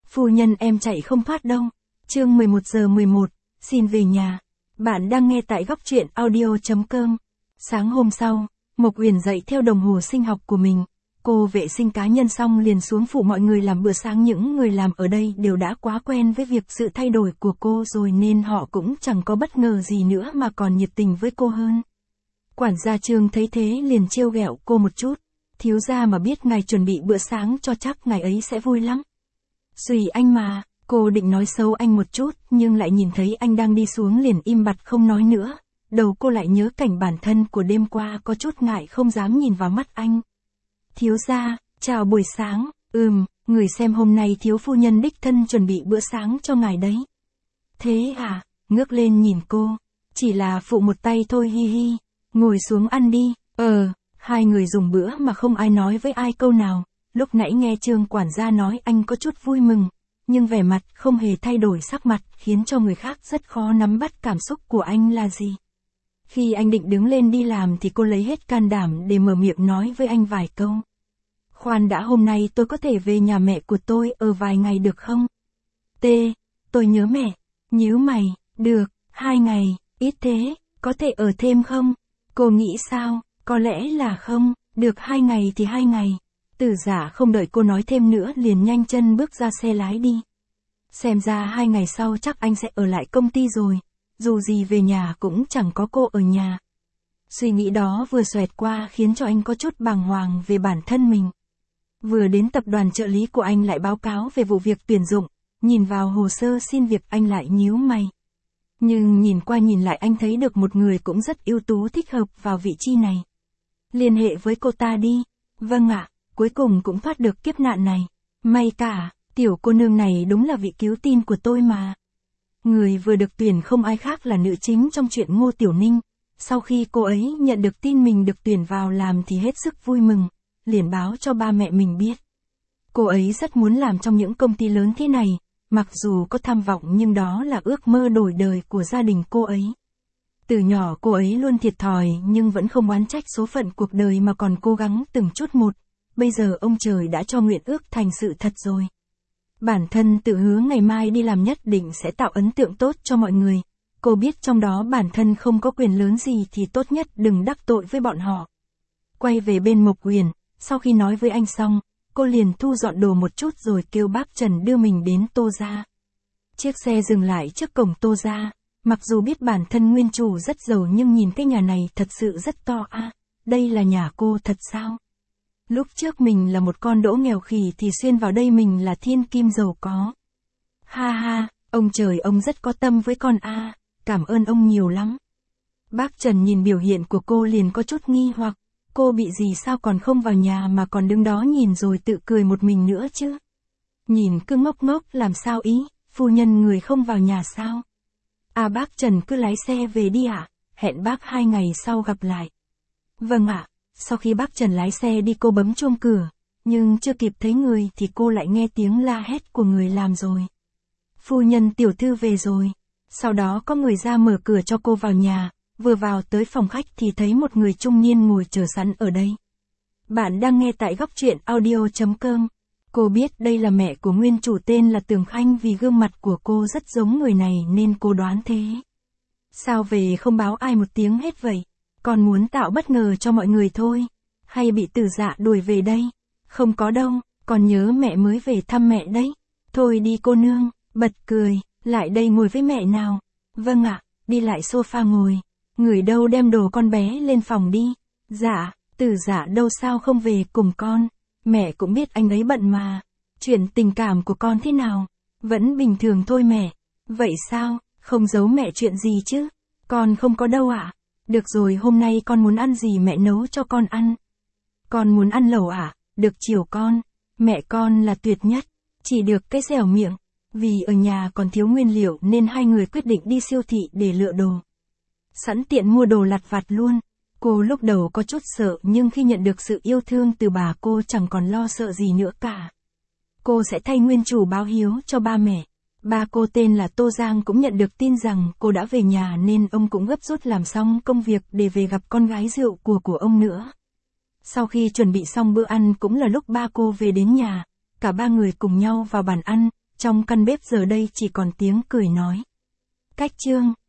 Phu nhân em chạy không thoát đâu. Chương 11 giờ 11, xin về nhà. Bạn đang nghe tại góc truyện audio.com. Sáng hôm sau, Mộc Uyển dậy theo đồng hồ sinh học của mình. Cô vệ sinh cá nhân xong liền xuống phụ mọi người làm bữa sáng. Những người làm ở đây đều đã quá quen với việc sự thay đổi của cô rồi nên họ cũng chẳng có bất ngờ gì nữa mà còn nhiệt tình với cô hơn. Quản gia Trương thấy thế liền trêu ghẹo cô một chút. Thiếu gia mà biết ngài chuẩn bị bữa sáng cho chắc ngài ấy sẽ vui lắm. Tùy anh mà, cô định nói xấu anh một chút nhưng lại nhìn thấy anh đang đi xuống liền im bặt không nói nữa. Đầu cô lại nhớ cảnh bản thân của đêm qua có chút ngại không dám nhìn vào mắt anh. Thiếu gia, chào buổi sáng, người xem hôm nay thiếu phu nhân đích thân chuẩn bị bữa sáng cho ngài đấy. Thế à, ngước lên nhìn cô, chỉ là phụ một tay thôi hi hi, ngồi xuống ăn đi. Hai người dùng bữa mà không ai nói với ai câu nào. Lúc nãy nghe Trương quản gia nói anh có chút vui mừng, nhưng vẻ mặt không hề thay đổi sắc mặt khiến cho người khác rất khó nắm bắt cảm xúc của anh là gì. Khi anh định đứng lên đi làm thì cô lấy hết can đảm để mở miệng nói với anh vài câu. Khoan đã, hôm nay tôi có thể về nhà mẹ của tôi ở vài ngày được không? Tôi nhớ mẹ. Nhíu mày, được, 2 ngày, ít thế, có thể ở thêm không? Cô nghĩ sao? Có lẽ là không, được 2 ngày thì 2 ngày. Tử Giả không đợi cô nói thêm nữa liền nhanh chân bước ra xe lái đi. Xem ra 2 ngày sau chắc anh sẽ ở lại công ty rồi, dù gì về nhà cũng chẳng có cô ở nhà. Suy nghĩ đó vừa xoẹt qua khiến cho anh có chút bàng hoàng về bản thân mình. Vừa đến tập đoàn trợ lý của anh lại báo cáo về vụ việc tuyển dụng, nhìn vào hồ sơ xin việc anh lại nhíu mày. Nhưng nhìn qua nhìn lại anh thấy được một người cũng rất ưu tú thích hợp vào vị trí này. Liên hệ với cô ta đi. Vâng ạ, cuối cùng cũng thoát được kiếp nạn này. May cả, tiểu cô nương này đúng là vị cứu tinh của tôi mà. Người vừa được tuyển không ai khác là nữ chính trong truyện Ngô Tiểu Ninh. Sau khi cô ấy nhận được tin mình được tuyển vào làm thì hết sức vui mừng, liền báo cho ba mẹ mình biết. Cô ấy rất muốn làm trong những công ty lớn thế này, mặc dù có tham vọng nhưng đó là ước mơ đổi đời của gia đình cô ấy. Từ nhỏ cô ấy luôn thiệt thòi nhưng vẫn không oán trách số phận cuộc đời mà còn cố gắng từng chút một. Bây giờ ông trời đã cho nguyện ước thành sự thật rồi. Bản thân tự hứa ngày mai đi làm nhất định sẽ tạo ấn tượng tốt cho mọi người. Cô biết trong đó bản thân không có quyền lớn gì thì tốt nhất đừng đắc tội với bọn họ. Quay về bên Mộc Uyển, sau khi nói với anh xong, cô liền thu dọn đồ một chút rồi kêu bác Trần đưa mình đến Tô gia. Chiếc xe dừng lại trước cổng Tô gia. Mặc dù biết bản thân nguyên chủ rất giàu nhưng nhìn cái nhà này thật sự rất to a. Đây là nhà cô thật sao? Lúc trước mình là một con đỗ nghèo khỉ thì xuyên vào đây mình là thiên kim giàu có. Ha ha, ông trời ông rất có tâm với con a, cảm ơn ông nhiều lắm. Bác Trần nhìn biểu hiện của cô liền có chút nghi hoặc, cô bị gì sao còn không vào nhà mà còn đứng đó nhìn rồi tự cười một mình nữa chứ? Nhìn cứ ngốc ngốc làm sao ý, phu nhân người không vào nhà sao? Bác Trần cứ lái xe về đi ạ, hẹn bác 2 ngày sau gặp lại. Vâng ạ, sau khi bác Trần lái xe đi cô bấm chuông cửa, nhưng chưa kịp thấy người thì cô lại nghe tiếng la hét của người làm rồi. Phu nhân tiểu thư về rồi. Sau đó có người ra mở cửa cho cô vào nhà, vừa vào tới phòng khách thì thấy một người trung niên ngồi chờ sẵn ở đây. Bạn đang nghe tại góc truyện audio.com. Cô biết đây là mẹ của nguyên chủ tên là Tường Khanh vì gương mặt của cô rất giống người này nên cô đoán thế. Sao về không báo ai một tiếng hết vậy? Còn muốn tạo bất ngờ cho mọi người thôi. Hay bị Tử Dạ đuổi về đây? Không có đâu, còn nhớ mẹ mới về thăm mẹ đấy. Thôi đi cô nương, bật cười, lại đây ngồi với mẹ nào. Vâng ạ, đi lại sofa ngồi. Người đâu đem đồ con bé lên phòng đi. Dạ, Tử Dạ đâu sao không về cùng con. Mẹ cũng biết anh ấy bận mà. Chuyện tình cảm của con thế nào? Vẫn bình thường thôi mẹ. Vậy sao, không giấu mẹ chuyện gì chứ? Con không có đâu ạ. Được rồi, hôm nay con muốn ăn gì mẹ nấu cho con ăn. Con muốn ăn lẩu ạ, được chiều con. Mẹ con là tuyệt nhất, chỉ được cái dẻo miệng. Vì ở nhà còn thiếu nguyên liệu nên hai người quyết định đi siêu thị để lựa đồ. Sẵn tiện mua đồ lặt vặt luôn. Cô lúc đầu có chút sợ nhưng khi nhận được sự yêu thương từ bà cô chẳng còn lo sợ gì nữa cả. Cô sẽ thay nguyên chủ báo hiếu cho ba mẹ. Ba cô tên là Tô Giang cũng nhận được tin rằng cô đã về nhà nên ông cũng gấp rút làm xong công việc để về gặp con gái rượu của ông nữa. Sau khi chuẩn bị xong bữa ăn cũng là lúc ba cô về đến nhà. Cả ba người cùng nhau vào bàn ăn, Trong căn bếp giờ đây chỉ còn tiếng cười nói. Cách chương